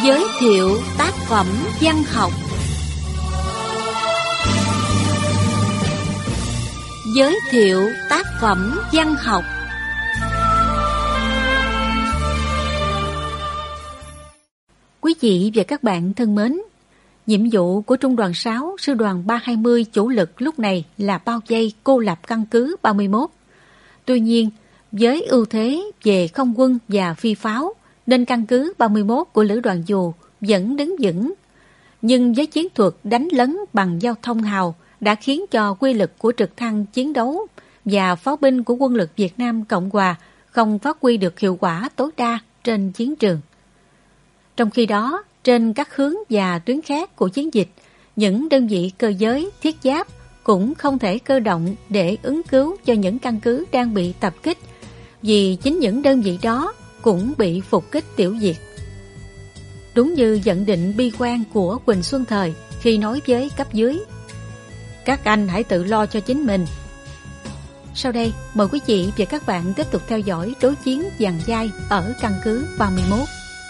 Giới thiệu tác phẩm văn học. Giới thiệu tác phẩm văn học. Quý vị và các bạn thân mến, nhiệm vụ của Trung đoàn 6, Sư đoàn 320 chủ lực lúc này là bao vây cô lập căn cứ 31. Tuy nhiên, với ưu thế về không quân và phi pháo, nên căn cứ 31 của Lữ đoàn Dù vẫn đứng vững. Nhưng với chiến thuật đánh lấn bằng giao thông hào đã khiến cho quy lực của trực thăng chiến đấu và pháo binh của quân lực Việt Nam Cộng Hòa không phát huy được hiệu quả tối đa trên chiến trường. Trong khi đó, trên các hướng và tuyến khác của chiến dịch, những đơn vị cơ giới, thiết giáp cũng không thể cơ động để ứng cứu cho những căn cứ đang bị tập kích, vì chính những đơn vị đó cũng bị phục kích tiêu diệt. Đúng như nhận định bi quan của Quỳnh Xuân Thời khi nói với cấp dưới: các anh hãy tự lo cho chính mình. Sau đây, mời quý vị và các bạn tiếp tục theo dõi đối chiến dàn dai ở căn cứ 31.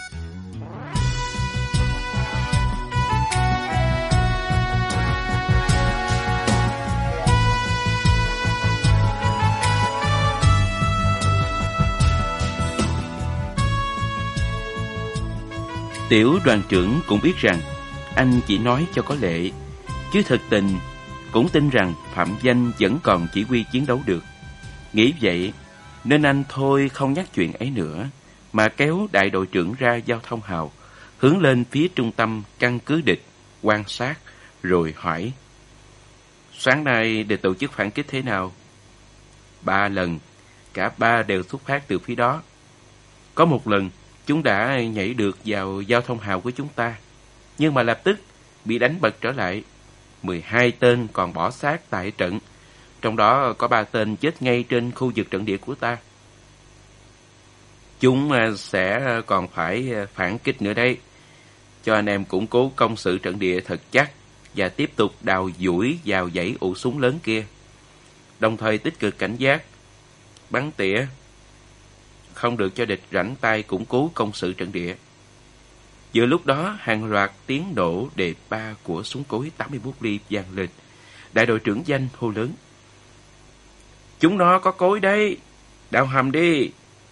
Tiểu đoàn trưởng cũng biết rằng anh chỉ nói cho có lệ, chứ thực tình cũng tin rằng Phạm Danh vẫn còn chỉ huy chiến đấu được. Nghĩ vậy nên anh thôi không nhắc chuyện ấy nữa, mà kéo đại đội trưởng ra giao thông hào, hướng lên phía trung tâm căn cứ địch, quan sát, rồi hỏi: sáng nay để tổ chức phản kích thế nào? 3 lần, cả 3 đều xuất phát từ phía đó. Có một lần chúng đã nhảy được vào giao thông hào của chúng ta, nhưng mà lập tức bị đánh bật trở lại. 12 tên còn bỏ xác tại trận, trong đó có 3 tên chết ngay trên khu vực trận địa của ta. Chúng sẽ còn phải phản kích nữa đây, cho anh em củng cố công sự trận địa thật chắc và tiếp tục đào duỗi vào dãy ụ súng lớn kia. Đồng thời tích cực cảnh giác, bắn tỉa, không được cho địch rảnh tay củng cố công sự trận địa. Giữa lúc đó, hàng loạt tiếng nổ đề ba của súng cối 81 ly vang lên. Đại đội trưởng Danh hô lớn: chúng nó có cối đấy, đào hầm đi.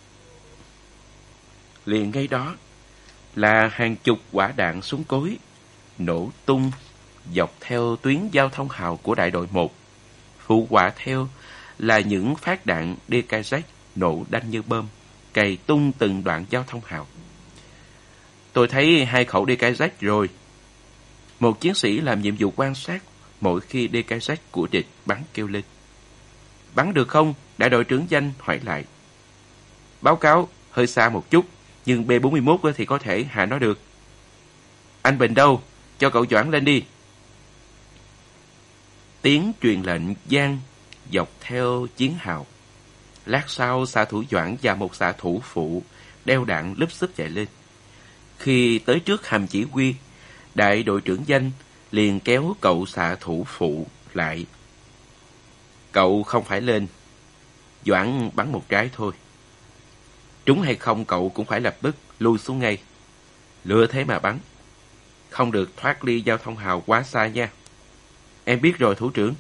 Liền ngay đó là hàng chục quả đạn súng cối nổ tung dọc theo tuyến giao thông hào của đại đội 1. Phụ họa theo là những phát đạn DKZ nổ đanh như bom, cày tung từng đoạn giao thông hào. Tôi thấy 2 khẩu DKZ rồi. Một chiến sĩ làm nhiệm vụ quan sát mỗi khi DKZ của địch bắn kêu lên. Bắn được không? Đại đội trưởng Danh hỏi lại. Báo cáo, hơi xa một chút, nhưng B-41 thì có thể hạ nó được. Anh Bình đâu? Cho cậu Doãn lên đi. Tiếng truyền lệnh vang dọc theo chiến hào. Lát sau, xạ thủ Doãn và một xạ thủ phụ đeo đạn lúp xúp chạy lên. Khi tới trước hầm chỉ huy, đại đội trưởng Danh liền kéo cậu xạ thủ phụ lại. Cậu không phải lên, Doãn bắn một trái thôi. Trúng hay không cậu cũng phải lập tức lui xuống ngay. Lựa thế mà bắn, không được thoát ly giao thông hào quá xa nha. Em biết rồi thủ trưởng.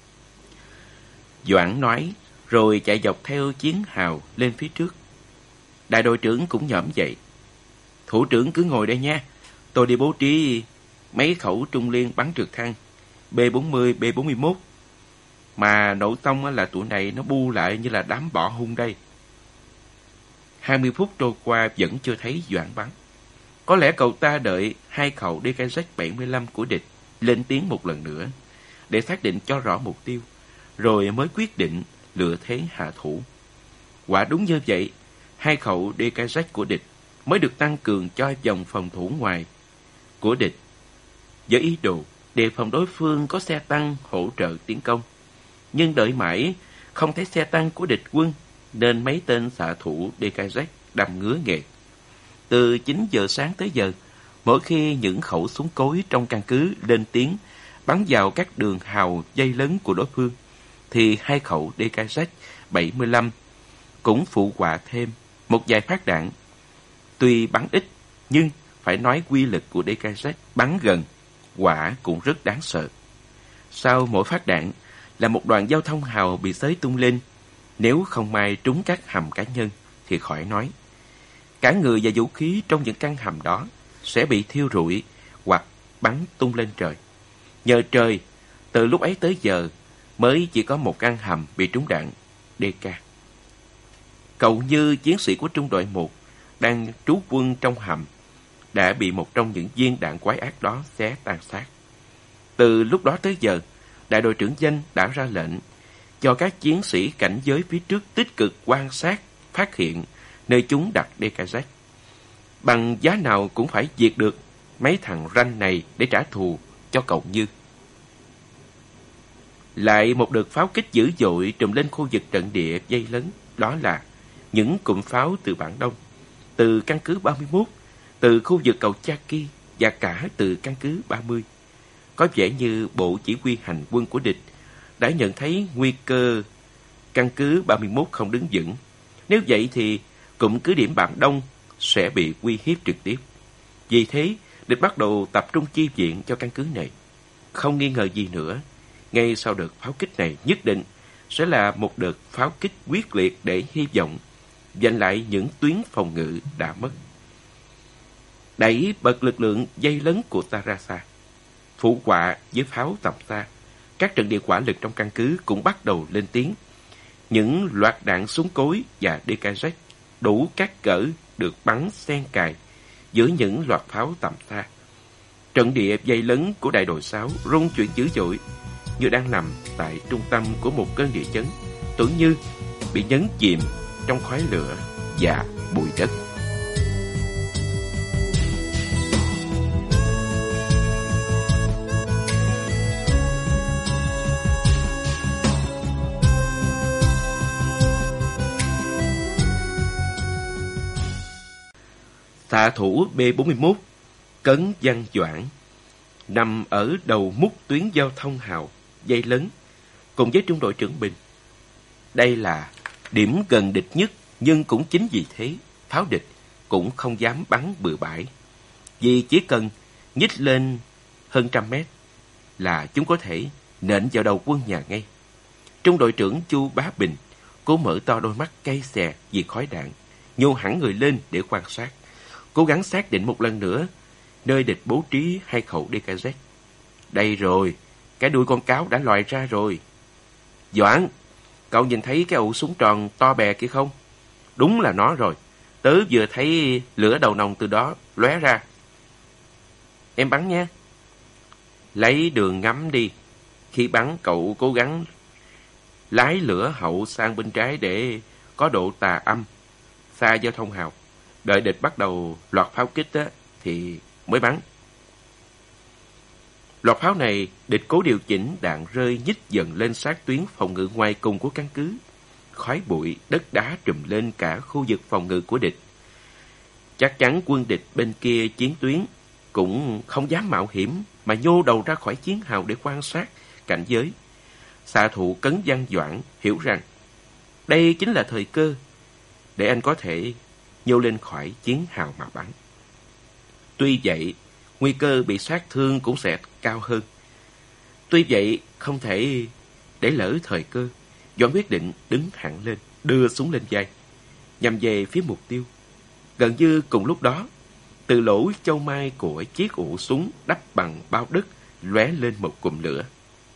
Doãn nói rồi chạy dọc theo chiến hào lên phía trước. Đại đội trưởng cũng nhổm dậy. Thủ trưởng cứ ngồi đây nha, tôi đi bố trí mấy khẩu trung liên bắn trực thăng B-40, B-41. Mà nổ xong là tụi này nó bu lại như là đám bọ hung đây. 20 phút trôi qua vẫn chưa thấy Doãn bắn. Có lẽ cậu ta đợi 2 khẩu DKZ-75 của địch lên tiếng một lần nữa để xác định cho rõ mục tiêu, rồi mới quyết định lựa thế hạ thủ. Quả đúng như vậy, 2 khẩu DKZ của địch mới được tăng cường cho vòng phòng thủ ngoài của địch, với ý đồ đề phòng đối phương có xe tăng hỗ trợ tiến công. Nhưng đợi mãi không thấy xe tăng của địch quân, nên mấy tên xạ thủ DKZ đâm ngứa nghề. Từ 9 giờ sáng tới giờ, mỗi khi những khẩu súng cối trong căn cứ lên tiếng bắn vào các đường hào dây lớn của đối phương, thì 2 khẩu DKZ-75 cũng phụ họa thêm một vài phát đạn. Tuy bắn ít, nhưng phải nói quy lực của DKZ bắn gần, quả cũng rất đáng sợ. Sau mỗi phát đạn là một đoàn giao thông hào bị xới tung lên. Nếu không may trúng các hầm cá nhân thì khỏi nói. Cả người và vũ khí trong những căn hầm đó sẽ bị thiêu rụi hoặc bắn tung lên trời. Nhờ trời, từ lúc ấy tới giờ mới chỉ có một căn hầm bị trúng đạn DK. Cậu Như, chiến sĩ của trung đội 1, đang trú quân trong hầm, đã bị một trong những viên đạn quái ác đó xé tan xác. Từ lúc đó tới giờ, đại đội trưởng Danh đã ra lệnh cho các chiến sĩ cảnh giới phía trước tích cực quan sát, phát hiện nơi chúng đặt DKZ. Bằng giá nào cũng phải diệt được mấy thằng ranh này để trả thù cho cậu Như. Lại một đợt pháo kích dữ dội trùm lên khu vực trận địa dây lớn, đó là những cụm pháo từ Bản Đông, từ căn cứ 31, từ khu vực cầu Chaki và cả từ căn cứ 30. Có vẻ như bộ chỉ huy hành quân của địch đã nhận thấy nguy cơ căn cứ 31 không đứng vững. Nếu vậy thì cụm cứ điểm Bản Đông sẽ bị uy hiếp trực tiếp. Vì thế, địch bắt đầu tập trung chi viện cho căn cứ này. Không nghi ngờ gì nữa, ngay sau đợt pháo kích này nhất định sẽ là một đợt pháo kích quyết liệt để hy vọng giành lại những tuyến phòng ngự đã mất. Đẩy bật lực lượng dây lớn của Tarasa, phụ họa với pháo tầm xa, các trận địa hỏa lực trong căn cứ cũng bắt đầu lên tiếng. Những loạt đạn súng cối và DKZ đủ các cỡ được bắn xen cài giữa những loạt pháo tầm xa. Trận địa dây lớn của đại đội 6 rung chuyển dữ dội, như đang nằm tại trung tâm của một cơn địa chấn, tưởng như bị nhấn chìm trong khói lửa và bụi đất. Xạ thủ B41 Cấn Văn Doãn nằm ở đầu mút tuyến giao thông hào dây lớn cùng với trung đội trưởng Bình. Đây là điểm gần địch nhất, nhưng cũng chính vì thế pháo địch cũng không dám bắn bừa bãi, vì chỉ cần nhích lên hơn 100 mét là chúng có thể nện vào đầu quân nhà ngay. Trung đội trưởng Chu Bá Bình cố mở to đôi mắt cay xè vì khói đạn, nhô hẳn người lên để quan sát, cố gắng xác định một lần nữa nơi địch bố trí 2 khẩu DKZ. Đây rồi, cái đuôi con cáo đã lòi ra rồi. Doãn, cậu nhìn thấy cái ụ súng tròn to bè kia không? Đúng là nó rồi. Tớ vừa thấy lửa đầu nòng từ đó lóe ra. Em bắn nha. Lấy đường ngắm đi. Khi bắn cậu cố gắng lái lửa hậu sang bên trái để có độ tà âm xa giao thông hào. Đợi địch bắt đầu loạt pháo kích á, thì mới bắn. Loạt pháo này, địch cố điều chỉnh đạn rơi nhích dần lên sát tuyến phòng ngự ngoài cùng của căn cứ. Khói bụi, đất đá trùm lên cả khu vực phòng ngự của địch. Chắc chắn quân địch bên kia chiến tuyến cũng không dám mạo hiểm mà nhô đầu ra khỏi chiến hào để quan sát cảnh giới. Xạ thủ Cấn Văn Doãn hiểu rằng đây chính là thời cơ để anh có thể nhô lên khỏi chiến hào mà bắn. Tuy vậy, nguy cơ bị sát thương cũng sẽ cao hơn. Tuy vậy, không thể để lỡ thời cơ. Doãn quyết định đứng hẳn lên, đưa súng lên vai, nhằm về phía mục tiêu. Gần như cùng lúc đó, từ lỗ châu mai của chiếc ụ súng đắp bằng bao đất lóe lên một cụm lửa.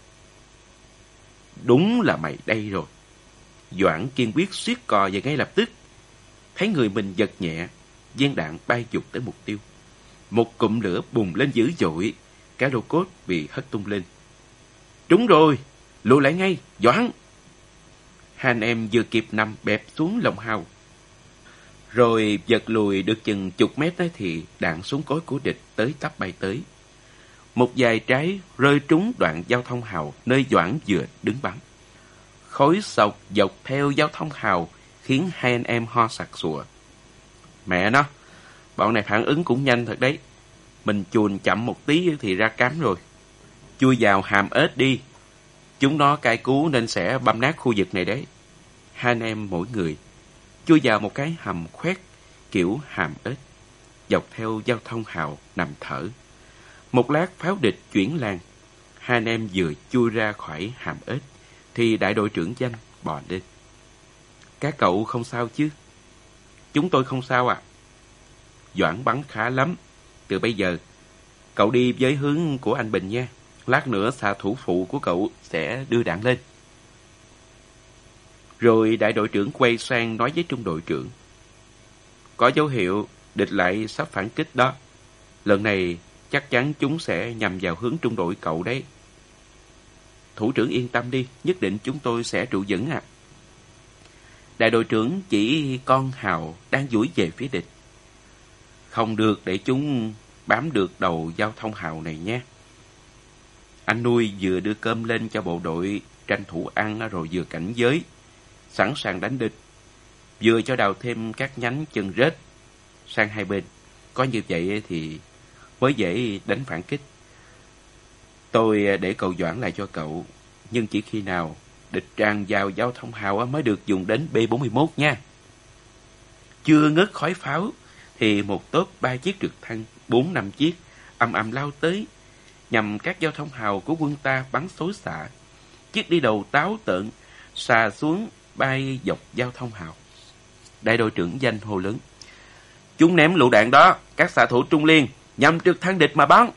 Đúng là mày đây rồi. Doãn kiên quyết siết cò và ngay lập tức thấy người mình giật nhẹ, viên đạn bay vụt tới mục tiêu. Một cụm lửa bùng lên dữ dội, cả lô cốt bị hất tung lên. Trúng rồi, lùi lại ngay, Doãn. Hai anh em vừa kịp nằm bẹp xuống lồng hào. Rồi giật lùi được chừng chục mét ấy thì đạn súng cối của địch tới tấp bay tới. Một vài trái rơi trúng đoạn giao thông hào nơi Doãn vừa đứng bắn. Khói sộc dọc theo giao thông hào khiến hai anh em ho sặc sụa. Mẹ nó, bọn này phản ứng cũng nhanh thật đấy. Mình chuồn chậm một tí thì ra cám rồi. Chui vào hàm ếch đi. Chúng nó cay cú nên sẽ băm nát khu vực này đấy. Hai anh em mỗi người chui vào một cái hầm khoét kiểu hàm ếch. dọc theo giao thông hào nằm thở. Một lát pháo địch chuyển làng, hai anh em vừa chui ra khỏi hàm ếch thì đại đội trưởng Danh bò lên. Các cậu không sao chứ? Chúng tôi không sao ạ. Doãn bắn khá lắm. Từ bây giờ cậu đi với hướng của anh Bình nha. Lát nữa xạ thủ phụ của cậu sẽ đưa đạn lên. Rồi đại đội trưởng quay sang nói với trung đội trưởng. Có dấu hiệu địch lại sắp phản kích đó. Lần này chắc chắn chúng sẽ nhằm vào hướng trung đội cậu đấy. Thủ trưởng yên tâm đi, nhất định chúng tôi sẽ trụ vững ạ. Đại đội trưởng chỉ con hào đang duỗi về phía địch. Không được để chúng bám được đầu giao thông hào này nhé. Anh nuôi vừa đưa cơm lên cho bộ đội tranh thủ ăn rồi vừa cảnh giới, sẵn sàng đánh địch. Vừa cho đào thêm các nhánh chân rết sang hai bên. Có như vậy thì mới dễ đánh phản kích. Tôi để cậu Doãn lại cho cậu, nhưng chỉ khi nào địch tràn vào giao thông hào mới được dùng đến B-41 nha. Chưa ngớt khói pháo thì một tốp 3 chiếc trực thăng, 4-5 chiếc ầm ầm lao tới, nhằm các giao thông hào của quân ta bắn xối xả. Chiếc đi đầu táo tợn xà xuống bay dọc giao thông hào. Đại đội trưởng Danh hô lớn. Chúng ném lựu đạn đó, các xạ thủ Trung Liên nhằm trực thăng địch mà bắn.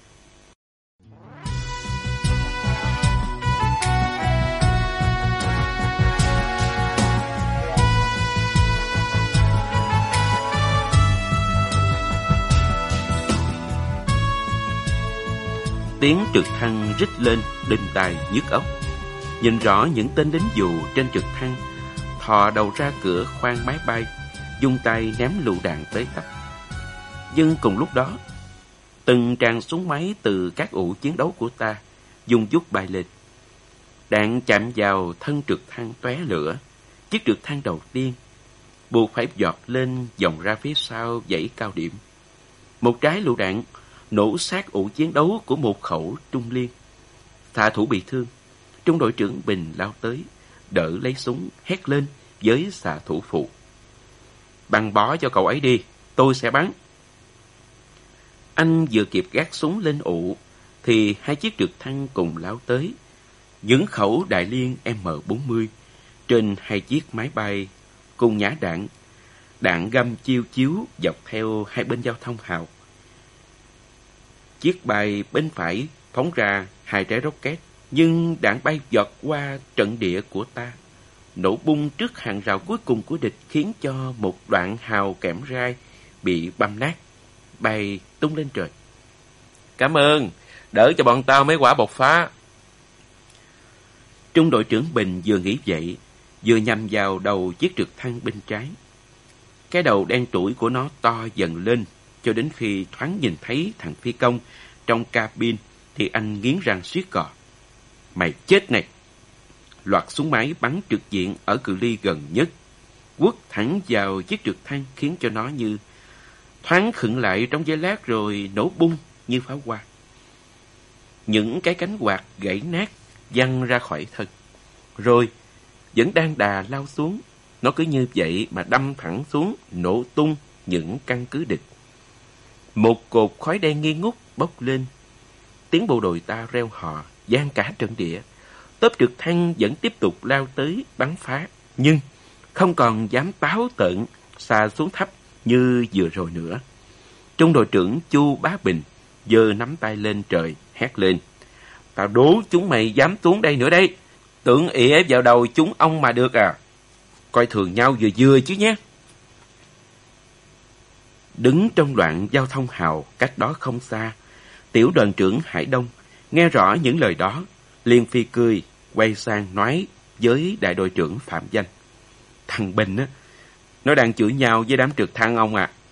Tiếng trực thăng rít lên đinh tai nhức óc. Nhìn rõ những tên lính dù trên trực thăng thò đầu ra cửa khoang máy bay, dùng tay ném lựu đạn tới tấp. Nhưng cùng lúc đó, từng tràng súng máy từ các ụ chiến đấu của ta dùng dút bay lên. Đạn chạm vào thân trực thăng tóe lửa. Chiếc trực thăng đầu tiên buộc phải giọt lên vòng ra phía sau dãy cao điểm. Một trái lựu đạn nổ sát ụ chiến đấu của một khẩu Trung Liên. Xạ thủ bị thương. Trung đội trưởng Bình lao tới, đỡ lấy súng, hét lên với xạ thủ phụ. Băng bó cho cậu ấy đi, tôi sẽ bắn. Anh vừa kịp gác súng lên ụ, thì hai chiếc trực thăng cùng lao tới. Những khẩu Đại Liên M40 trên hai chiếc máy bay cùng nhả đạn. Đạn găm chiêu chiếu dọc theo hai bên giao thông hào. Chiếc bay bên phải phóng ra hai trái rocket, nhưng đạn bay giọt qua trận địa của ta, nổ bung trước hàng rào cuối cùng của địch, khiến cho một đoạn hào kẽm gai bị băm nát, bay tung lên trời. Cảm ơn, đỡ cho bọn tao mấy quả bộc phá. Trung đội trưởng Bình vừa nghĩ vậy, vừa nhằm vào đầu chiếc trực thăng bên trái. Cái đầu đen trũi của nó to dần lên, cho đến khi thoáng nhìn thấy thằng phi công trong cabin thì anh nghiến răng siết cò. Mày chết này! Loạt súng máy bắn trực diện ở cự ly gần nhất, quất thẳng vào chiếc trực thăng, khiến cho nó như thoáng khựng lại trong giây lát rồi nổ bung như pháo hoa. Những cái cánh quạt gãy nát văng ra khỏi thân. Rồi vẫn đang đà lao xuống, nó cứ như vậy mà đâm thẳng xuống, nổ tung những căn cứ địch. Một cột khói đen nghi ngút bốc lên. Tiếng bộ đội ta reo hò vang cả trận địa. Tốp trực thăng vẫn tiếp tục lao tới bắn phá, nhưng không còn dám táo tợn xà xuống thấp như vừa rồi nữa. Trung đội trưởng Chu Bá Bình giơ nắm tay lên trời hét lên. Tao đố chúng mày dám xuống đây nữa đây. Tưởng ỉa vào đầu chúng ông mà được à? Coi thường nhau vừa vừa chứ nhé. Đứng trong đoạn giao thông hào cách đó không xa, tiểu đoàn trưởng Hải Đông nghe rõ những lời đó, liền phi cười, quay sang nói với đại đội trưởng Phạm Danh. Thằng Bình á, nó đang chửi nhau với đám trực thăng ông ạ.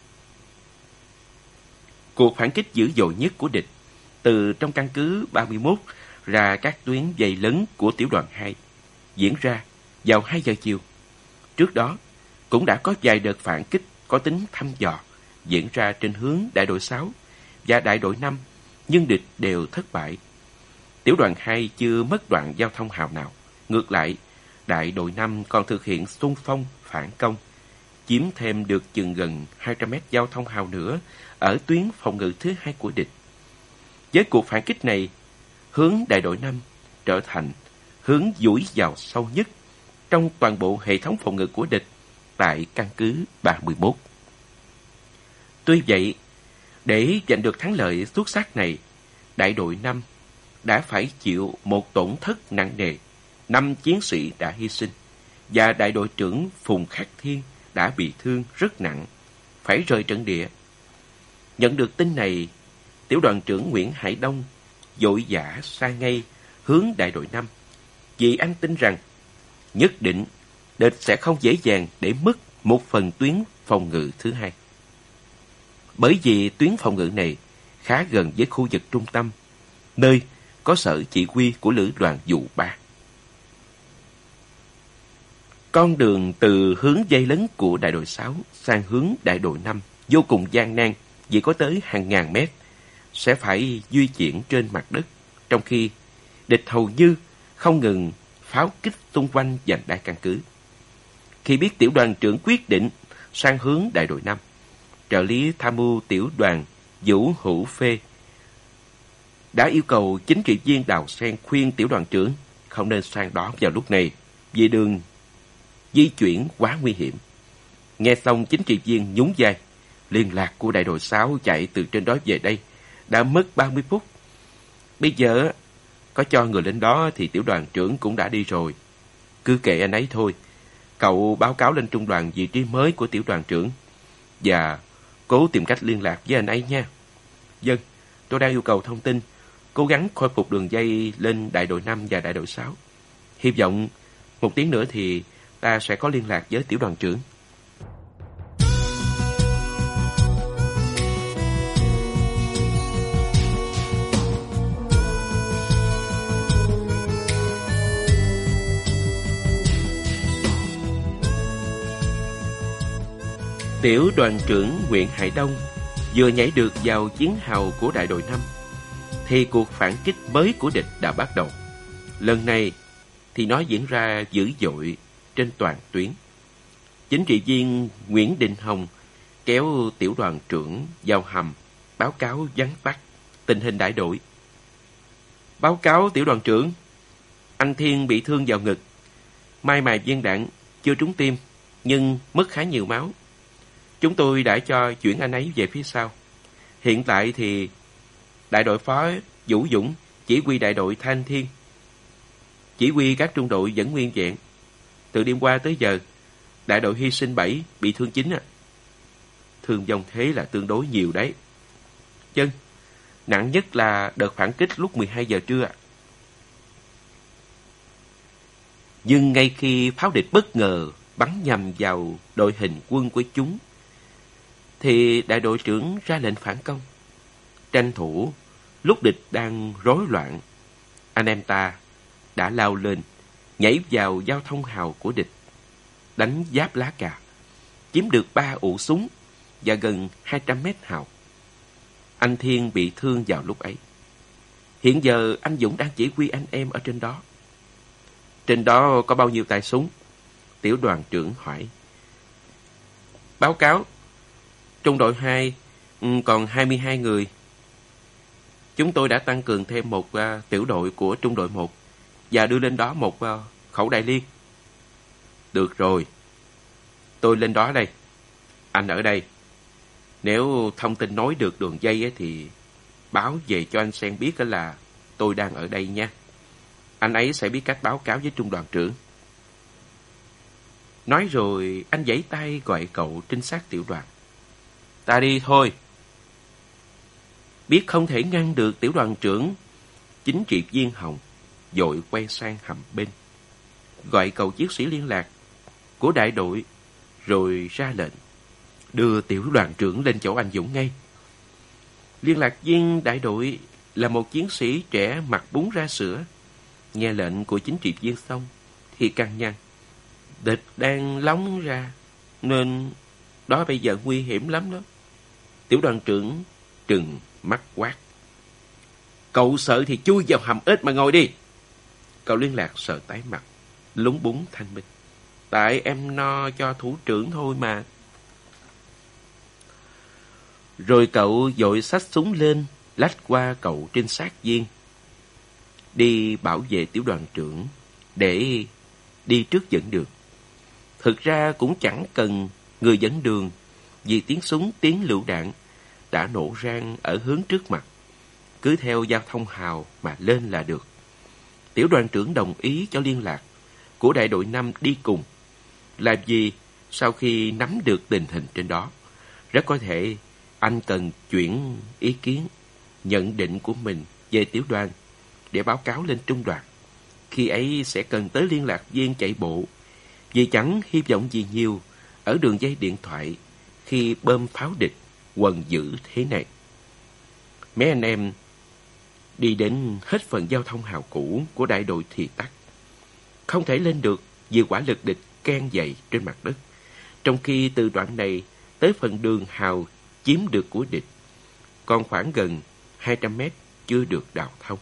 Cuộc phản kích dữ dội nhất của địch từ trong căn cứ 31 ra các tuyến dày lớn của tiểu đoàn 2 diễn ra vào 2 giờ chiều. Trước đó cũng đã có vài đợt phản kích có tính thăm dò diễn ra trên hướng đại đội 6 và đại đội 5, nhưng địch đều thất bại. Tiểu đoàn 2 chưa mất đoạn giao thông hào nào. Ngược lại, đại đội 5 còn thực hiện xung phong phản công, chiếm thêm được chừng gần 200 mét giao thông hào nữa ở tuyến phòng ngự thứ hai của địch. Với cuộc phản kích này, hướng đại đội 5 trở thành hướng dũi vào sâu nhất trong toàn bộ hệ thống phòng ngự của địch tại căn cứ 31. Tuy vậy, để giành được thắng lợi xuất sắc này, đại đội 5 đã phải chịu một tổn thất nặng nề. 5 chiến sĩ đã hy sinh và đại đội trưởng Phùng Khắc Thiên đã bị thương rất nặng, phải rời trận địa. Nhận được tin này, tiểu đoàn trưởng Nguyễn Hải Đông vội vã sang ngay hướng đại đội 5, vì anh tin rằng nhất định địch sẽ không dễ dàng để mất một phần tuyến phòng ngự thứ hai. Bởi vì tuyến phòng ngự này khá gần với khu vực trung tâm, nơi có sở chỉ huy của lữ đoàn Vụ 3. Con đường từ hướng dây lấn của đại đội 6 sang hướng đại đội 5 vô cùng gian nan vì có tới hàng ngàn mét, sẽ phải di chuyển trên mặt đất, trong khi địch hầu như không ngừng pháo kích xung quanh vành đai căn cứ. Khi biết tiểu đoàn trưởng quyết định sang hướng đại đội 5, trợ lý tham mưu tiểu đoàn Vũ Hữu Phê đã yêu cầu chính trị viên Đào Sen khuyên tiểu đoàn trưởng không nên sang đó vào lúc này vì đường di chuyển quá nguy hiểm. Nghe xong, chính trị viên nhún vai. Liên lạc của đại đội 6 chạy từ trên đó về đây đã mất 30 phút. Bây giờ có cho người lên đó thì tiểu đoàn trưởng cũng đã đi rồi. Cứ kệ anh ấy thôi. Cậu báo cáo lên trung đoàn vị trí mới của tiểu đoàn trưởng và cố tìm cách liên lạc với anh ấy nha. Vâng, tôi đang yêu cầu thông tin, cố gắng khôi phục đường dây lên đại đội 5 và đại đội 6. Hy vọng một tiếng nữa thì ta sẽ có liên lạc với tiểu đoàn trưởng. Tiểu đoàn trưởng Nguyễn Hải Đông vừa nhảy được vào chiến hào của đại đội 5 thì cuộc phản kích mới của địch đã bắt đầu. Lần này thì nó diễn ra dữ dội trên toàn tuyến. Chính trị viên Nguyễn Định Hồng kéo tiểu đoàn trưởng vào hầm báo cáo vắn tắt tình hình đại đội. Báo cáo tiểu đoàn trưởng, anh Thiên bị thương vào ngực, may mà viên đạn chưa trúng tim nhưng mất khá nhiều máu. Chúng tôi đã cho chuyển anh ấy về phía sau. Hiện tại thì đại đội phó Vũ Dũng chỉ huy đại đội Thanh Thiên, chỉ huy các trung đội vẫn nguyên vẹn. Từ đêm qua tới giờ, đại đội hy sinh 7, bị thương 9 à. Thương vong thế là tương đối nhiều đấy. Chân, nặng nhất là đợt phản kích lúc 12 giờ trưa. Nhưng ngay khi pháo địch bất ngờ bắn nhằm vào đội hình quân của chúng, thì đại đội trưởng ra lệnh phản công. Tranh thủ lúc địch đang rối loạn, anh em ta đã lao lên, nhảy vào giao thông hào của địch, đánh giáp lá cà, chiếm được 3 ụ súng và gần 200 mét hào. Anh Thiên bị thương vào lúc ấy. Hiện giờ anh Dũng đang chỉ huy anh em ở trên đó. Trên đó có bao nhiêu tay súng? Tiểu đoàn trưởng hỏi. Báo cáo, trung đội 2 còn 22 người. Chúng tôi đã tăng cường thêm một tiểu đội của trung đội 1 và đưa lên đó một khẩu đại liên. Được rồi, tôi lên đó đây. Anh ở đây. Nếu thông tin nối được đường dây thì báo về cho anh Sen biết là tôi đang ở đây nha. Anh ấy sẽ biết cách báo cáo với trung đoàn trưởng. Nói rồi anh giãy tay gọi cậu trinh sát tiểu đoàn. Ta đi thôi. Biết không thể ngăn được tiểu đoàn trưởng, chính trị viên Hồng vội quay sang hầm bên, gọi cậu chiến sĩ liên lạc của đại đội, rồi ra lệnh đưa tiểu đoàn trưởng lên chỗ anh Dũng ngay. Liên lạc viên đại đội là một chiến sĩ trẻ mặc bún ra sữa. Nghe lệnh của chính trị viên xong thì căng nhăn. Địch đang lóng ra nên đó bây giờ nguy hiểm lắm đó. Tiểu đoàn trưởng trừng mắt quát. Cậu sợ thì chui vào hầm ếch mà ngồi đi. Cậu liên lạc sợ tái mặt, lúng búng thanh minh. Tại em no cho thủ trưởng thôi mà. Rồi cậu vội xách súng lên, lách qua cậu trinh sát viên, đi bảo vệ tiểu đoàn trưởng để đi trước dẫn đường. Thực ra cũng chẳng cần người dẫn đường, vì tiếng súng, tiếng lựu đạn đã nổ rang ở hướng trước mặt. Cứ theo giao thông hào mà lên là được. Tiểu đoàn trưởng đồng ý cho liên lạc của đại đội 5 đi cùng, là vì sau khi nắm được tình hình trên đó, rất có thể anh cần chuyển ý kiến, nhận định của mình về tiểu đoàn để báo cáo lên trung đoàn. Khi ấy sẽ cần tới liên lạc viên chạy bộ, vì chẳng hy vọng gì nhiều ở đường dây điện thoại khi bom pháo địch quần dữ thế này. Mấy anh em đi đến hết phần giao thông hào cũ của đại đội thì tắt. Không thể lên được vì quả lực địch can dày trên mặt đất, trong khi từ đoạn này tới phần đường hào chiếm được của địch còn khoảng gần 200 mét chưa được đào thông.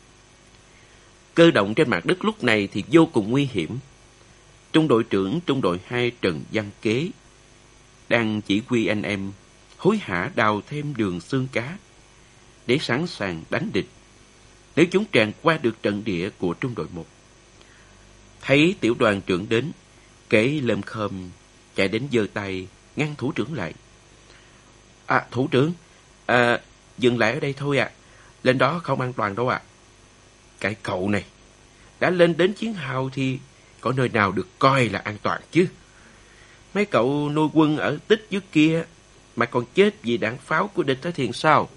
Cơ động trên mặt đất lúc này thì vô cùng nguy hiểm. Trung đội trưởng trung đội 2 Trần Văn Kế đang chỉ huy anh em hối hả đào thêm đường xương cá để sẵn sàng đánh địch nếu chúng tràn qua được trận địa của trung đội 1. Thấy tiểu đoàn trưởng đến, Kế lơm khơm chạy đến giơ tay ngăn thủ trưởng lại. Thủ trưởng, dừng lại ở đây thôi ạ. Lên đó không an toàn đâu ạ. Cái cậu này, đã lên đến chiến hào thì có nơi nào được coi là an toàn chứ. Mấy cậu nuôi quân ở tích dưới kia mà còn chết vì đạn pháo của địch thì sao?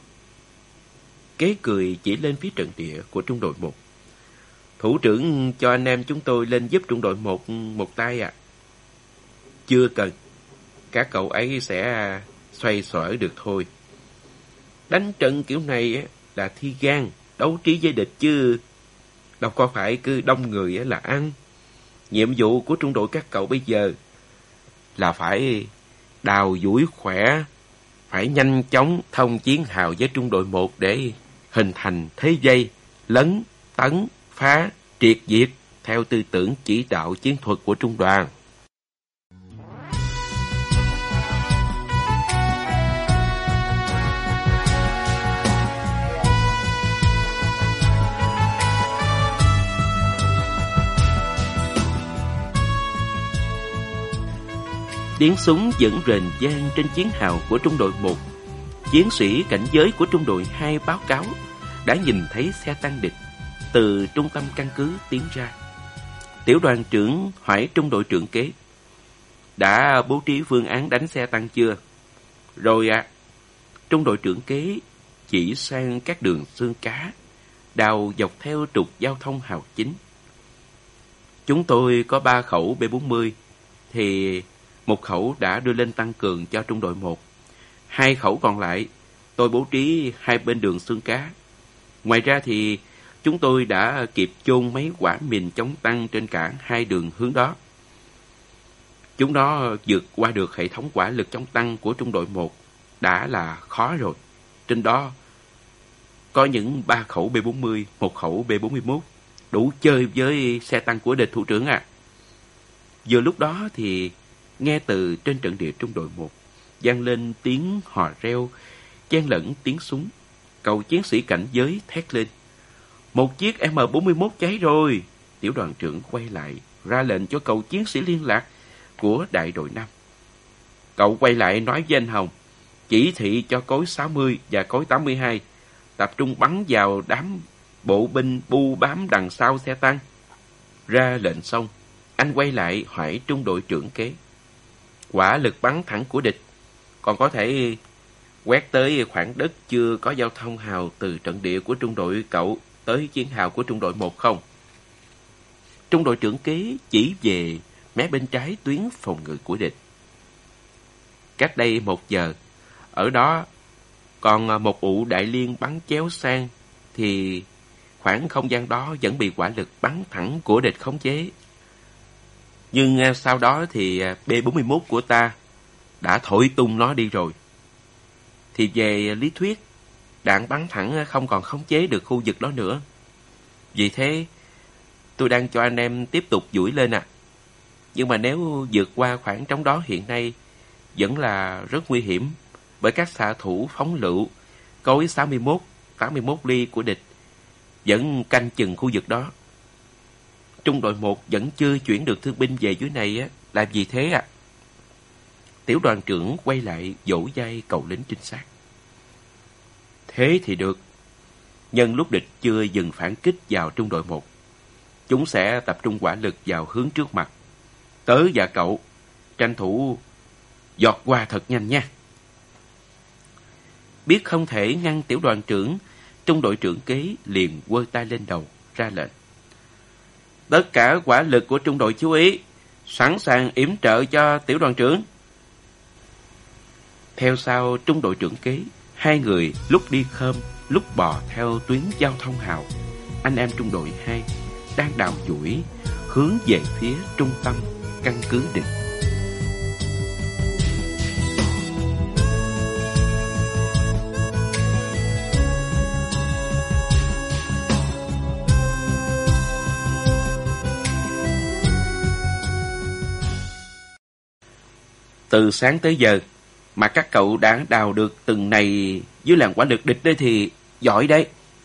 Kế cười chỉ lên phía trận địa của trung đội 1. Thủ trưởng cho anh em chúng tôi lên giúp trung đội 1 một tay ạ. Chưa cần, các cậu ấy sẽ xoay sở được thôi. Đánh trận kiểu này là thi gan, đấu trí với địch chứ đâu có phải cứ đông người là ăn. Nhiệm vụ của trung đội các cậu bây giờ là phải đào duỗi khỏe, phải nhanh chóng thông chiến hào với trung đội 1 để hình thành thế vây, lấn, tấn, phá, triệt diệt theo tư tưởng chỉ đạo chiến thuật của trung đoàn. Tiếng súng vẫn rền vang trên chiến hào của trung đội 1. Chiến sĩ cảnh giới của trung đội 2 báo cáo đã nhìn thấy xe tăng địch từ trung tâm căn cứ tiến ra. Tiểu đoàn trưởng hỏi trung đội trưởng Kế: đã bố trí phương án đánh xe tăng chưa? Rồi ạ. Trung đội trưởng Kế chỉ sang các đường xương cá, đào dọc theo trục giao thông hào chính. Chúng tôi có 3 khẩu B-40, thì 1 khẩu đã đưa lên tăng cường cho trung đội 1. 2 khẩu còn lại tôi bố trí hai bên đường xương cá. Ngoài ra thì chúng tôi đã kịp chôn mấy quả mìn chống tăng trên cả 2 đường hướng đó. Chúng nó vượt qua được hệ thống hỏa lực chống tăng của trung đội 1 đã là khó rồi. Trên đó có những 3 khẩu B-40, 1 khẩu B-41, đủ chơi với xe tăng của địch, thủ trưởng ạ. Vừa lúc đó thì nghe từ trên trận địa trung đội 1 vang lên tiếng hò reo, chen lẫn tiếng súng. Cậu chiến sĩ cảnh giới thét lên: một chiếc M41 cháy rồi. Tiểu đoàn trưởng quay lại ra lệnh cho cậu chiến sĩ liên lạc của đại đội 5. Cậu quay lại nói với anh Hồng: chỉ thị cho cối 60 và cối 82 tập trung bắn vào đám bộ binh bu bám đằng sau xe tăng. Ra lệnh xong, anh quay lại hỏi trung đội trưởng Kế: quả lực bắn thẳng của địch còn có thể quét tới khoảng đất chưa có giao thông hào từ trận địa của trung đội cậu tới chiến hào của trung đội 1 không? Trung đội trưởng Kế chỉ về mé bên trái tuyến phòng ngự của địch. Cách đây 1 giờ, ở đó còn một ụ đại liên bắn chéo sang, thì khoảng không gian đó vẫn bị quả lực bắn thẳng của địch khống chế. Nhưng sau đó thì B-41 của ta đã thổi tung nó đi rồi. Thì về lý thuyết, đạn bắn thẳng không còn khống chế được khu vực đó nữa. Vì thế, tôi đang cho anh em tiếp tục duỗi lên à. Nhưng mà nếu vượt qua khoảng trống đó hiện nay vẫn là rất nguy hiểm. bởi các xạ thủ phóng lựu cối 81 ly của địch vẫn canh chừng khu vực đó. Trung đội 1 vẫn chưa chuyển được thương binh về dưới này á, làm gì thế à? Tiểu đoàn trưởng quay lại vỗ vai cậu lính trinh sát. Thế thì được. Nhân lúc địch chưa dừng phản kích vào trung đội 1, chúng sẽ tập trung hỏa lực vào hướng trước mặt. Tớ và cậu tranh thủ giọt qua thật nhanh nha. Biết không thể ngăn tiểu đoàn trưởng, trung đội trưởng kế liền giơ tay lên đầu ra lệnh. Tất cả hỏa lực của trung đội chú ý, sẵn sàng yểm trợ cho tiểu đoàn trưởng. Theo sau trung đội trưởng kế, hai người lúc đi khom, lúc bò theo tuyến giao thông hào. Anh em trung đội 2 đang đào duỗi hướng về phía trung tâm căn cứ địch. Từ sáng tới giờ mà các cậu đã đào được từng này dưới làn hỏa lực địch đấy thì giỏi đấy.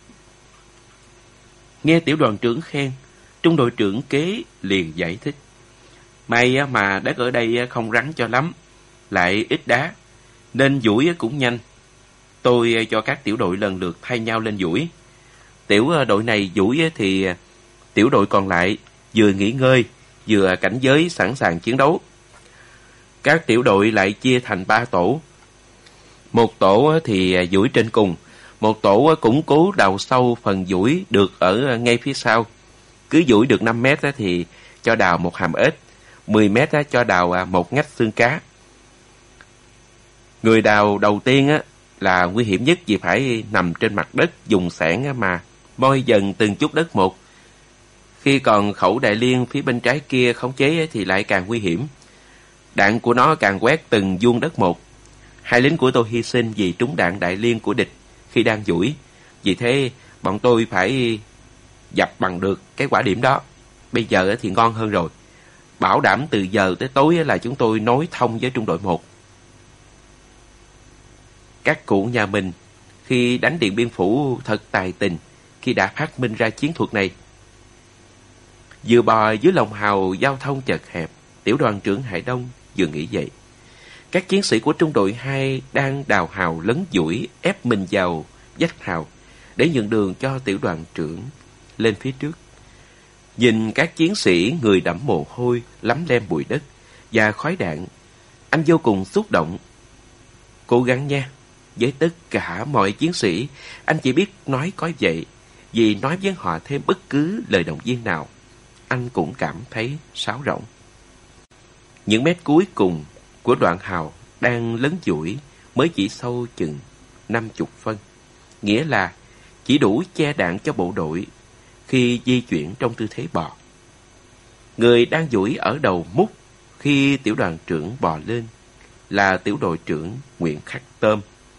Nghe tiểu đoàn trưởng khen, trung đội trưởng kế liền giải thích. May mà đất ở đây không rắn cho lắm, lại ít đá, nên duỗi cũng nhanh. Tôi cho các tiểu đội lần lượt thay nhau lên duỗi. Tiểu đội này duỗi thì tiểu đội còn lại vừa nghỉ ngơi, vừa cảnh giới sẵn sàng chiến đấu. Các tiểu đội lại chia thành 3 tổ. Một tổ thì duỗi trên cùng, một tổ củng cố đào sâu phần duỗi được ở ngay phía sau. Cứ duỗi được 5 mét thì cho đào một hàm ếch, 10 mét cho đào một ngách xương cá. Người đào đầu tiên là nguy hiểm nhất vì phải nằm trên mặt đất dùng xẻng mà moi dần từng chút đất một. Khi còn khẩu đại liên phía bên trái kia khống chế thì lại càng nguy hiểm. Đạn của nó càng quét từng vuông đất một. Hai lính của tôi hy sinh vì trúng đạn đại liên của địch khi đang duỗi. Vì thế bọn tôi phải dập bằng được cái quả điểm đó. Bây giờ thì ngon hơn rồi. Bảo đảm từ giờ tới tối là chúng tôi nối thông với trung đội 1. Các cụ nhà mình khi đánh Điện Biên Phủ thật tài tình khi đã phát minh ra chiến thuật này. Vừa bò dưới lòng hào giao thông chật hẹp, tiểu đoàn trưởng Hải Đông vừa nghĩ vậy. Các chiến sĩ của trung đội 2 đang đào hào lấn duỗi ép mình vào vách hào để nhường đường cho tiểu đoàn trưởng lên phía trước. Nhìn các chiến sĩ người đẫm mồ hôi, lấm lem bụi đất và khói đạn, anh vô cùng xúc động. Cố gắng nha, với tất cả mọi chiến sĩ, anh chỉ biết nói có vậy, vì nói với họ thêm bất cứ lời động viên nào, anh cũng cảm thấy sáo rỗng. Những mét cuối cùng của đoạn hào đang lấn duỗi mới chỉ sâu chừng 50 phân, nghĩa là chỉ đủ che đạn cho bộ đội khi di chuyển trong tư thế bò. Người đang duỗi ở đầu mút khi tiểu đoàn trưởng bò lên là tiểu đội trưởng Nguyễn Khắc Tôm.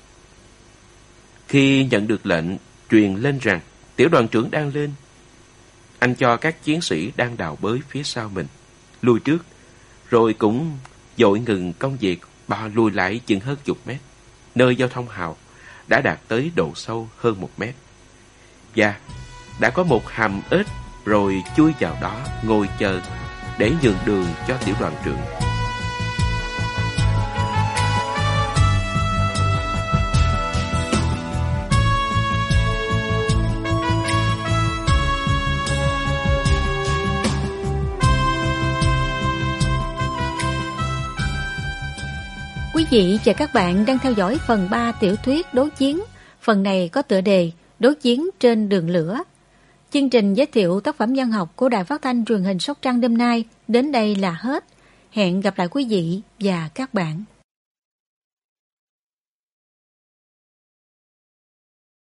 Khi nhận được lệnh truyền lên rằng tiểu đoàn trưởng đang lên, anh cho các chiến sĩ đang đào bới phía sau mình lùi trước, rồi cũng vội ngừng công việc bò lùi lại chừng hơn 10 mét, nơi giao thông hào đã đạt tới độ sâu hơn 1 mét. Và đã có một hàm ếch rồi chui vào đó ngồi chờ để nhường đường cho tiểu đoàn trưởng. Quý vị và các bạn đang theo dõi phần 3 tiểu thuyết Đấu Chiến. Phần này có tựa đề Đấu Chiến trên đường lửa. Chương trình giới thiệu tác phẩm văn học của Đài Phát thanh Truyền hình Sóc Trăng đêm nay đến đây là hết. Hẹn gặp lại quý vị và các bạn.